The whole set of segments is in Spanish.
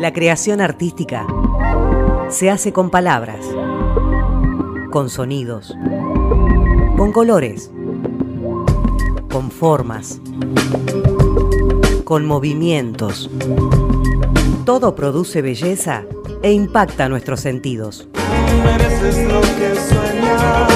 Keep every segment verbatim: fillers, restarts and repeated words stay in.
La creación artística se hace con palabras, con sonidos, con colores, con formas, con movimientos. Todo produce belleza e impacta nuestros sentidos. Mereces lo que sueñas.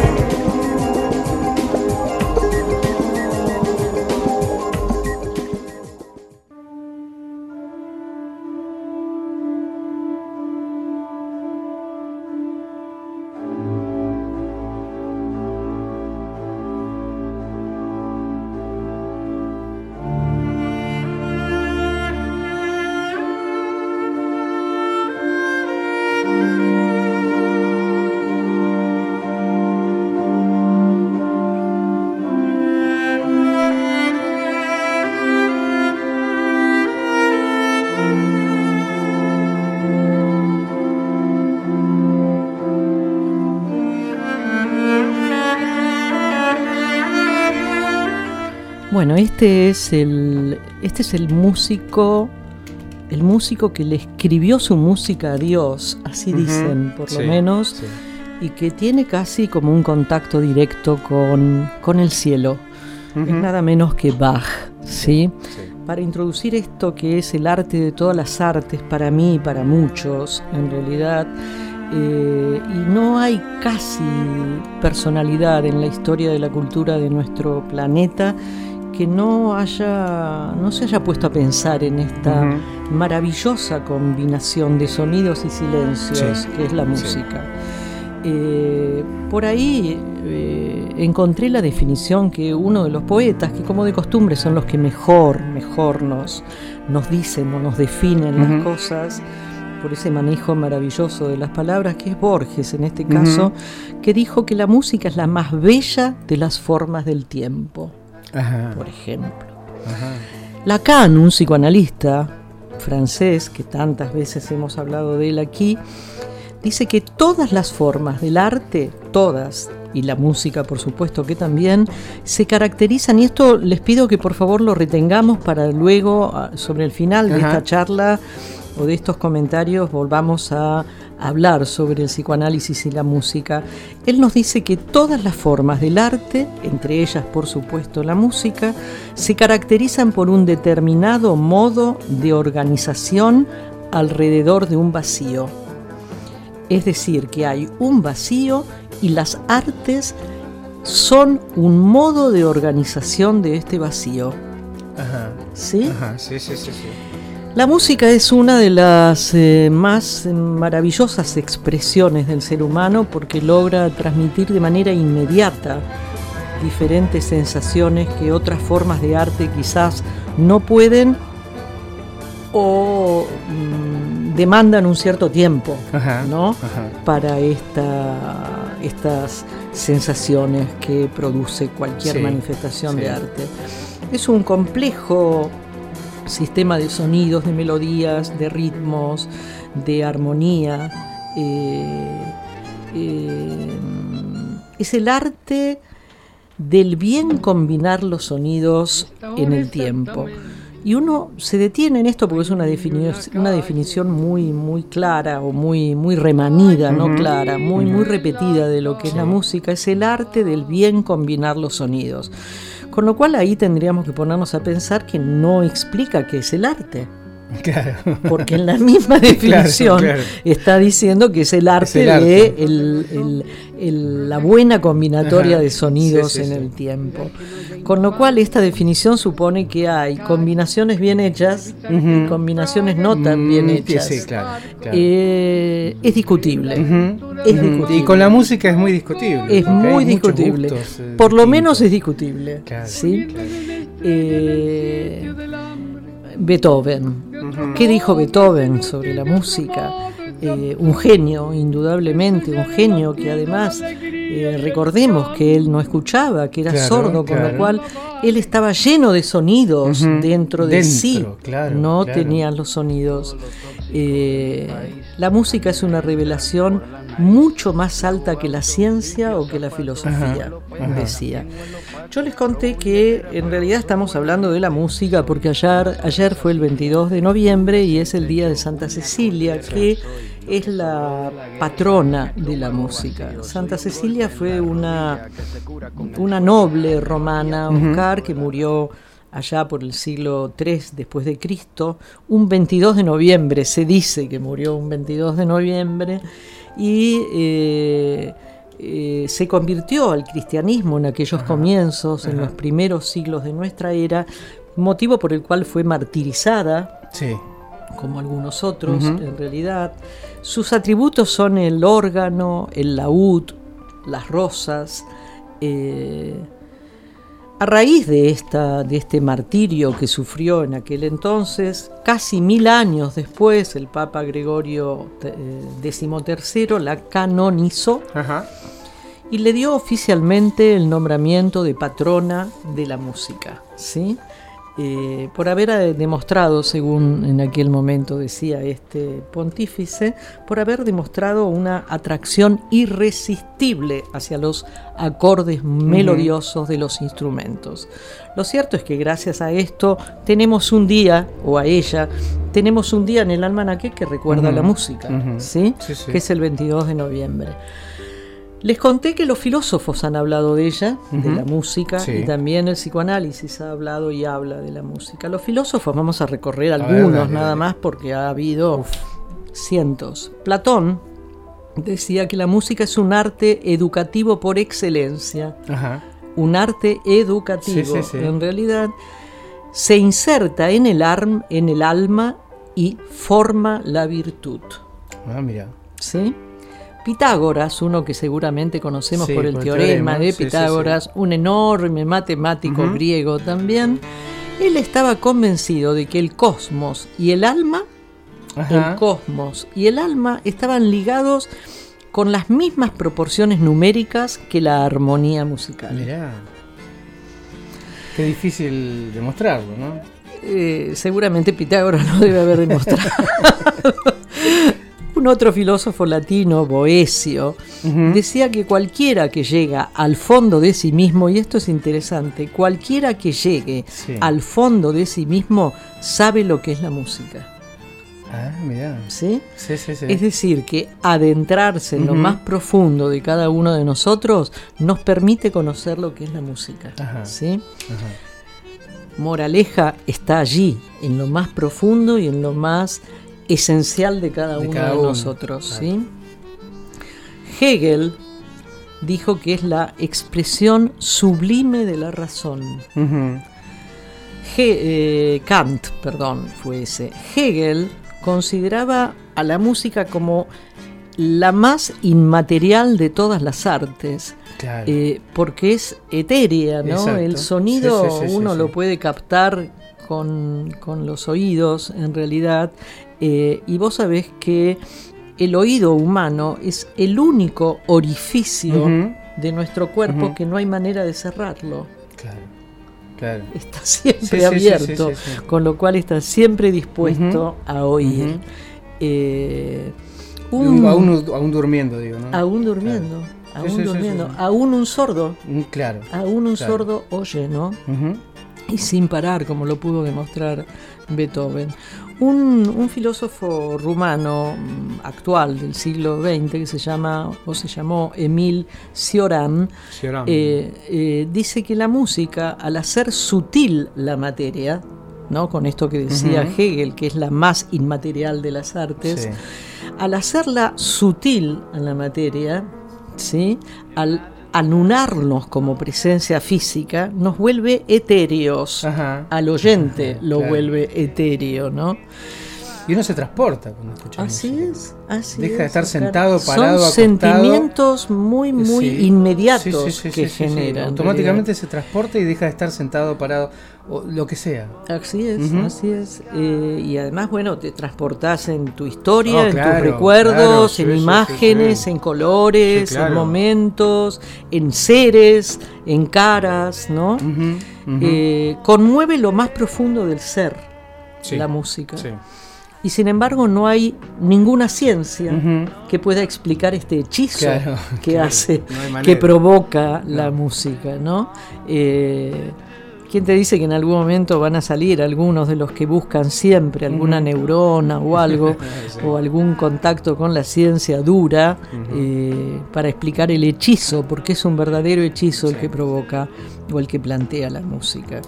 Bueno, este es el este es el músico el músico que le escribió su música a Dios, así uh-huh. dicen, por sí, lo menos, sí. Y que tiene casi como un contacto directo con, con el cielo. Uh-huh. Es nada menos que Bach, ¿sí? Sí. Para introducir esto que es el arte de todas las artes, para mí y para muchos, en realidad, eh, y no hay casi personalidad en la historia de la cultura de nuestro planeta que no haya no se haya puesto a pensar en esta uh-huh. maravillosa combinación de sonidos y silencios sí. que es la música. Sí. Eh, por ahí eh, encontré la definición que uno de los poetas, que como de costumbre son los que mejor, mejor nos, nos dicen o nos definen uh-huh. las cosas, por ese manejo maravilloso de las palabras, que es Borges en este caso, uh-huh. que dijo que la música es la más bella de las formas del tiempo. Ajá. Por ejemplo. Ajá. Lacan, un psicoanalista francés, que tantas veces hemos hablado de él aquí, dice que todas las formas del arte, todas, y la música por supuesto que también, se caracterizan, y esto les pido que por favor lo retengamos para luego, sobre el final de Ajá. esta charla o de estos comentarios, volvamos a hablar sobre el psicoanálisis y la música. Él nos dice que todas las formas del arte, entre ellas por supuesto la música, se caracterizan por un determinado modo de organización alrededor de un vacío. Es decir, que hay un vacío y las artes son un modo de organización de este vacío. Ajá. ¿Sí? Ajá, sí, sí, sí, sí. La música es una de las eh, más maravillosas expresiones del ser humano porque logra transmitir de manera inmediata diferentes sensaciones que otras formas de arte quizás no pueden o mm, demandan un cierto tiempo, ajá, ¿no? Ajá. Para esta, estas sensaciones que produce cualquier sí, manifestación sí. de arte. Es un complejo sistema de sonidos, de melodías, de ritmos, de armonía. Eh, eh, es el arte del bien combinar los sonidos en el tiempo. Y uno se detiene en esto porque es una definición, una definición muy, muy clara o muy, muy remanida, no clara, muy, muy repetida de lo que es la música. Es el arte del bien combinar los sonidos. Con lo cual ahí tendríamos que ponernos a pensar que no explica qué es el arte. Claro. Porque en la misma definición claro, claro. está diciendo que es el arte, es el arte. de el, el, el, la buena combinatoria Ajá. de sonidos sí, sí, en sí. el tiempo. Con lo cual esta definición supone que hay combinaciones bien hechas uh-huh. y combinaciones no tan bien hechas. Sí, sí, claro, claro. Eh, es discutible. Uh-huh. Es uh-huh. discutible. Y con la música es muy discutible. Es muy discutible. Gustos, eh, Por lo menos es discutible. Claro, ¿sí? claro. Eh, Beethoven. Uh-huh. ¿Qué dijo Beethoven sobre la música? Eh, un genio, indudablemente, un genio que además, eh, recordemos que él no escuchaba, que era claro, sordo, con claro. lo cual él estaba lleno de sonidos Ujú. dentro de Dentro, sí, claro, no claro. tenía los sonidos. Eh, la música es una revelación mucho más alta que la ciencia o que la filosofía, Ajá, ajá. decía. Yo les conté que en realidad estamos hablando de la música porque ayer, ayer fue el veintidós de noviembre y es el día de Santa Cecilia, que es la patrona de la música. Santa Cecilia fue una, una noble romana, Oscar, que murió allá por el siglo tres después de Cristo, un veintidós de noviembre, se dice que murió un veintidós de noviembre, y eh, eh, se convirtió al cristianismo en aquellos comienzos, en los primeros siglos de nuestra era, motivo por el cual fue martirizada, Sí. como algunos otros, Ujú. en realidad. Sus atributos son el órgano, el laúd, las rosas. Eh, a raíz de, esta, de este martirio que sufrió en aquel entonces, casi mil años después, el Papa Gregorio eh, decimotercero la canonizó Ajá. y le dio oficialmente el nombramiento de patrona de la música, ¿sí? Eh, por haber eh, demostrado, según en aquel momento decía este pontífice, por haber demostrado una atracción irresistible hacia los acordes melodiosos de los instrumentos. Lo cierto es que gracias a esto tenemos un día, o a ella, tenemos un día en el almanaque que recuerda Ujú, la música, ujú. ¿sí? Sí, sí. Que es el veintidós de noviembre. Les conté que los filósofos han hablado de ella, de Ujú. la música, Sí. y también el psicoanálisis ha hablado y habla de la música. Los filósofos, vamos a recorrer ver, algunos dale, nada dale. más porque ha habido cientos. Platón decía que la música es un arte educativo por excelencia, Ajá. un arte educativo. Sí, sí, sí. En realidad se inserta en el, arm, en el alma y forma la virtud. Ah, mira. ¿Sí? Pitágoras, uno que seguramente conocemos Sí, por el por el teorema, teorema, de sí, sí, Pitágoras, un enorme matemático Ujú. griego también, él estaba convencido de que el cosmos y el alma, Ajá. el cosmos y el alma estaban ligados con las mismas proporciones numéricas que la armonía musical. Mirá. Qué difícil demostrarlo, ¿no? Eh, seguramente Pitágoras lo debe haber demostrado. Un otro filósofo latino, Boecio, Ujú. decía que cualquiera que llega al fondo de sí mismo, y esto es interesante, cualquiera que llegue Sí. al fondo de sí mismo sabe lo que es la música, Ah, mirá. ¿sí? Sí, sí, sí. Es decir, que adentrarse en lo Ujú. más profundo de cada uno de nosotros nos permite conocer lo que es la música, Ajá. ¿sí? Ajá. Moraleja está allí, en lo más profundo y en lo más esencial de cada De uno cada de uno, nosotros, claro. ¿sí? Hegel dijo que es la expresión sublime de la razón. Ujú. He- eh, Kant, perdón, fue ese. Hegel consideraba a la música como la más inmaterial de todas las artes. Claro. Eh, porque es etérea, ¿no? Exacto. El sonido Sí, sí, sí, uno sí, lo sí. puede captar con, con los oídos, en realidad, eh, y vos sabés que el oído humano es el único orificio Ujú. de nuestro cuerpo Ujú. que no hay manera de cerrarlo. Claro. Claro. Está siempre Sí, sí, sí, abierto, sí, sí, sí. con lo cual está siempre dispuesto Ujú. a oír. Ujú. Eh, un- Aún, aún durmiendo, digo, ¿no? aún durmiendo, Claro. aún Sí, sí, sí, durmiendo, sí, sí. aún un sordo. Mm, Claro. Aún un Claro. sordo oye, ¿no? Ujú. Y sin parar, como lo pudo demostrar Beethoven. Un, un filósofo rumano mm, actual del siglo veinte que se llama, o se llamó Emil Cioran, Cioran. eh, eh, dice que la música, al hacer sutil la materia, ¿no? Con esto que decía Ujú. Hegel, que es la más inmaterial de las artes, Sí. al hacerla sutil a la materia, ¿sí? Al anunarnos como presencia física, nos vuelve etéreos. Ajá. Al oyente lo Claro. vuelve etéreo, ¿no? Y uno se transporta cuando escucha Así música. es, así Deja es, de estar Oscar. sentado, parado, Son acostado. sentimientos muy, muy Sí. inmediatos Sí, sí, sí, que sí, sí, sí. generan. Automáticamente se transporta y deja de estar sentado, parado, o lo que sea. Así es, Ujú. así es. Eh, y además, bueno, te transportás en tu historia, Oh, en claro, tus recuerdos, claro, sí, en sí, sí, imágenes, sí. en colores, Sí, claro. en momentos, en seres, en caras, ¿no? Ujú, ujú. Eh, conmueve lo más profundo del ser, Sí, la música. sí. Y sin embargo no hay ninguna ciencia Ujú. que pueda explicar este hechizo Claro, que claro, hace, no hay manera. que provoca No. la música, ¿no? Eh, ¿Quién te dice que en algún momento van a salir algunos de los que buscan siempre alguna Ujú. neurona o algo, Sí. o algún contacto con la ciencia dura Ujú. eh, para explicar el hechizo, porque es un verdadero hechizo el Sí. que provoca o el que plantea la música?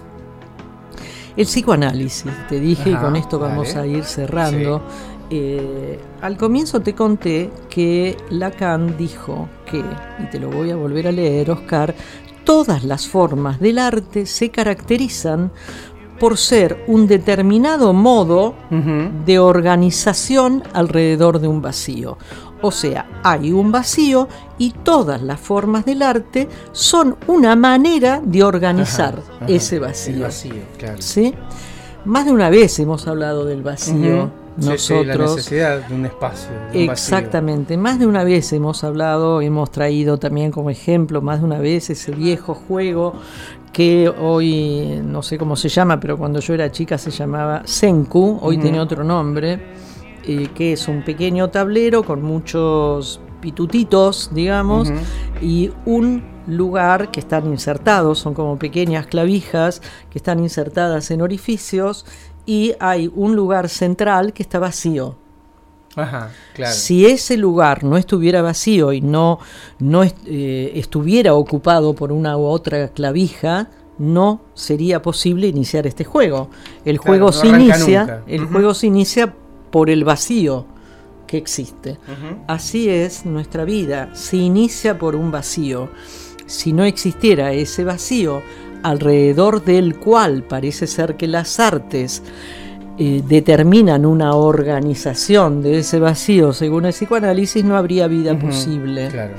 El psicoanálisis, te dije, y Ajá, con esto vamos dale. a ir cerrando. Eh, al comienzo te conté que Lacan dijo que, y te lo voy a volver a leer, Oscar, todas las formas del arte se caracterizan por ser un determinado modo Ujú. de organización alrededor de un vacío. O sea, hay un vacío y todas las formas del arte son una manera de organizar Ajá, ajá. ese vacío. El vacío, claro. ¿Sí? Más de una vez hemos hablado del vacío. Ujú. Sí, Nosotros, sí, la necesidad de un espacio. De un vacío. exactamente, más de una vez hemos hablado, hemos traído también como ejemplo, más de una vez ese viejo juego que hoy no sé cómo se llama, pero cuando yo era chica se llamaba Senku, hoy Ujú. tiene otro nombre, eh, que es un pequeño tablero con muchos pitutitos, digamos, Ujú. y un lugar que están insertados, son como pequeñas clavijas que están insertadas en orificios, y hay un lugar central que está vacío. Ajá, claro. Si ese lugar no estuviera vacío y no, no est- eh, estuviera ocupado por una u otra clavija, no sería posible iniciar este juego. El Claro, juego no se arranca inicia, nunca. el Ujú. juego se inicia por el vacío que existe. Ujú. Así es nuestra vida, se inicia por un vacío. Si no existiera ese vacío alrededor del cual parece ser que las artes eh, determinan una organización de ese vacío según el psicoanálisis, no habría vida Ujú, posible. Claro.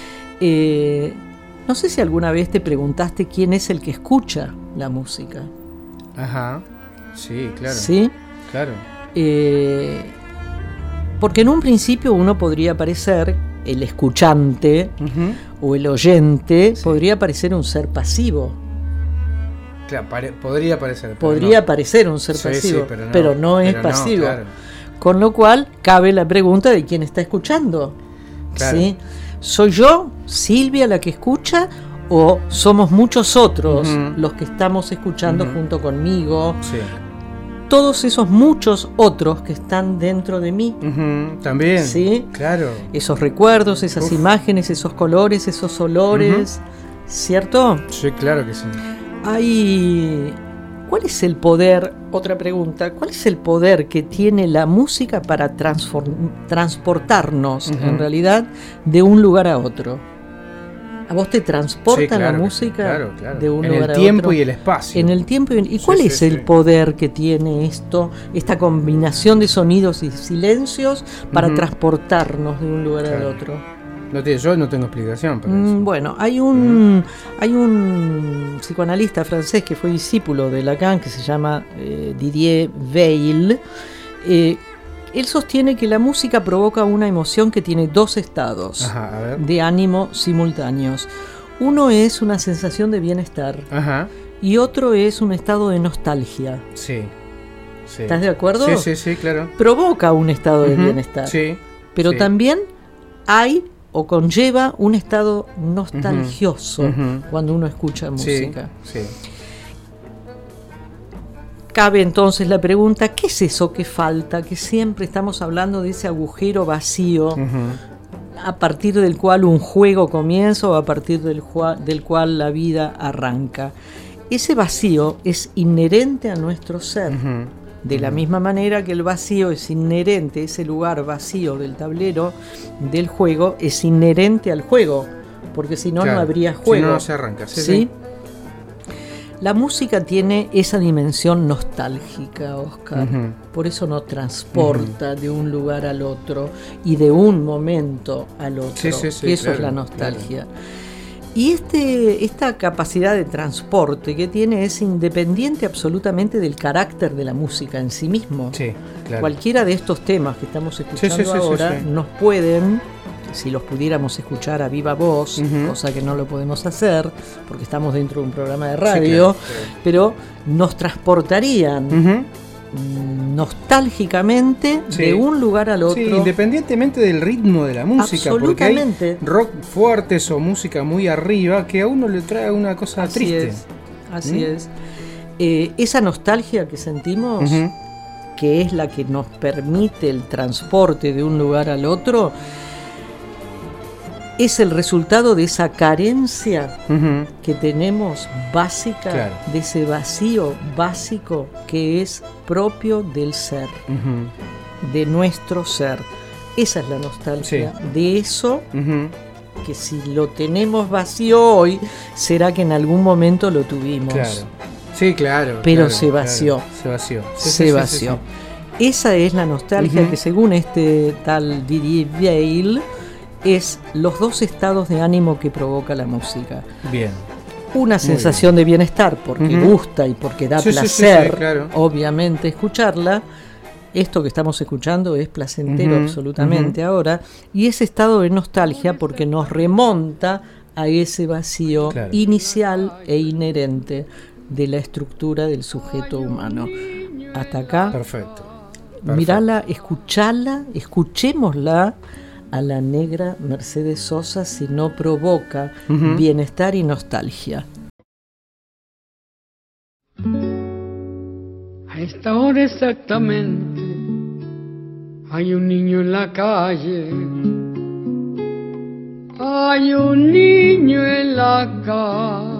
Eh, no sé si alguna vez te preguntaste quién es el que escucha la música. Ajá. Sí, claro. ¿Sí? Claro. Eh, porque en un principio uno podría parecer, el escuchante Ujú. o el oyente, Sí. podría parecer un ser pasivo. Claro, pare- podría parecer. pero Podría no. parecer un ser Sí, pasivo, sí, pero pero no, no, es pero no, pasivo. claro. Con lo cual, cabe la pregunta de quién está escuchando. Claro. ¿Sí? ¿Soy yo, Silvia, la que escucha? ¿O somos muchos otros Ujú. los que estamos escuchando Ujú. junto conmigo? Sí. Todos esos muchos otros que están dentro de mí. Ujú, también. Sí. Claro. Esos recuerdos, esas Uf. imágenes, esos colores, esos olores. ¿Cierto? Sí, claro que sí. Hay... ¿Cuál es el poder? Otra pregunta. ¿Cuál es el poder que tiene la música para transform- transportarnos, Ujú. en realidad, de un lugar a otro? ¿A vos te transporta Sí, claro la que sí, música claro, claro. de un en lugar el a tiempo otro? y el espacio. En el tiempo y, ¿y Sí, cuál sí, es el sí. poder que tiene esto, esta combinación de sonidos y silencios para Ujú. transportarnos de un lugar Claro. al otro? No te- yo no tengo explicación para Mm, eso. Bueno, hay un, hay un psicoanalista francés que fue discípulo de Lacan, que se llama eh, Didier Weil. Eh, él sostiene que la música provoca una emoción que tiene dos estados Ajá, a ver. de ánimo simultáneos. Uno es una sensación de bienestar Ajá. y otro es un estado de nostalgia. Sí. Sí. ¿Estás de acuerdo? Sí, sí, sí, claro. Provoca un estado de Ujú, bienestar, Sí. pero sí. también hay o conlleva un estado nostalgioso Ujú. cuando uno escucha música. Sí, sí. Cabe entonces la pregunta, ¿qué es eso que falta? Que siempre estamos hablando de ese agujero vacío Ujú. a partir del cual un juego comienza o a partir del, jua- del cual la vida arranca. Ese vacío es inherente a nuestro ser. Ujú. De la misma manera que el vacío es inherente, ese lugar vacío del tablero del juego es inherente al juego, porque si no, Claro. no habría Si juego. no, no se arranca. Sí, ¿Sí? sí. La música tiene esa dimensión nostálgica, Oscar. Ujú. Por eso nos transporta uh-huh. de un lugar al otro y de un momento al otro. Sí, sí, sí, eso claro, es la nostalgia. Claro. Y este, esta capacidad de transporte que tiene es independiente absolutamente del carácter de la música en sí mismo. Sí, claro. Cualquiera de estos temas que estamos escuchando sí, sí, sí, ahora sí, sí. nos pueden, si los pudiéramos escuchar a viva voz, uh-huh. cosa que no lo podemos hacer porque estamos dentro de un programa de radio, sí, claro, claro. pero nos transportarían uh-huh. nostálgicamente sí. de un lugar al otro. Sí, independientemente del ritmo de la música, porque hay rock fuertes o música muy arriba que a uno le trae una cosa así triste. Es, así ¿Mm? es. Eh, esa nostalgia que sentimos, uh-huh. que es la que nos permite el transporte de un lugar al otro, es el resultado de esa carencia uh-huh. que tenemos básica, claro. de ese vacío básico que es propio del ser, uh-huh. de nuestro ser. Esa es la nostalgia, sí. de eso uh-huh. que si lo tenemos vacío hoy, será que en algún momento lo tuvimos. Claro. Sí, claro. Pero claro, se vació. Claro. Se vació. Sí, se sí, vació. Sí, sí, sí. Esa es la nostalgia uh-huh. que según este tal Didier Weil es los dos estados de ánimo que provoca la música. Bien. Una sensación de bienestar porque uh-huh. gusta y porque da sí, placer, sí, sí, claro. obviamente, escucharla. Esto que estamos escuchando es placentero uh-huh. absolutamente uh-huh. ahora. Y ese estado de nostalgia porque nos remonta a ese vacío claro. inicial e inherente de la estructura del sujeto humano. Hasta acá. Perfecto. Perfecto. Mirala, escuchala, escuchémosla a la negra Mercedes Sosa si no provoca uh-huh. bienestar y nostalgia. A esta hora exactamente hay un niño en la calle, hay un niño en la calle.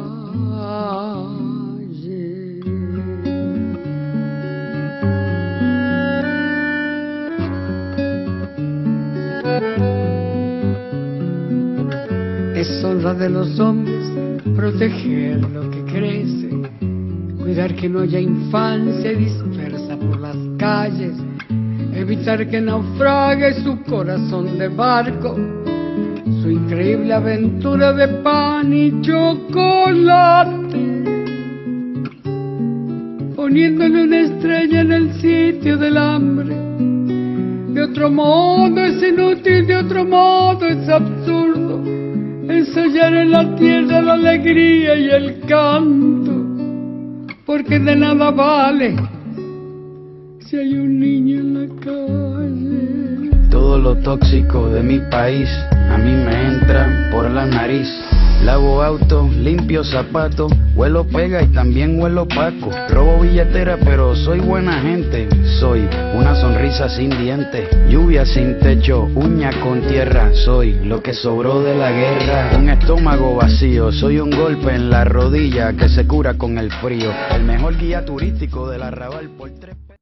Es honra de los hombres proteger lo que crece, cuidar que no haya infancia dispersa por las calles, evitar que naufrague su corazón de barco, su increíble aventura de pan y chocolate, poniéndole una estrella en el sitio del hambre. De otro modo es inútil, de otro modo es absurdo ensayar en la tierra la alegría y el canto, porque de nada vale si hay un niño en la calle. Todo lo tóxico de mi país a mí me entra por la nariz. Lavo auto, limpio zapatos, huelo pega y también huelo paco. Robo billetera pero soy buena gente. Soy una sonrisa sin dientes, lluvia sin techo, uña con tierra. Soy lo que sobró de la guerra. Un estómago vacío, soy un golpe en la rodilla que se cura con el frío. El mejor guía turístico del arrabal por tres...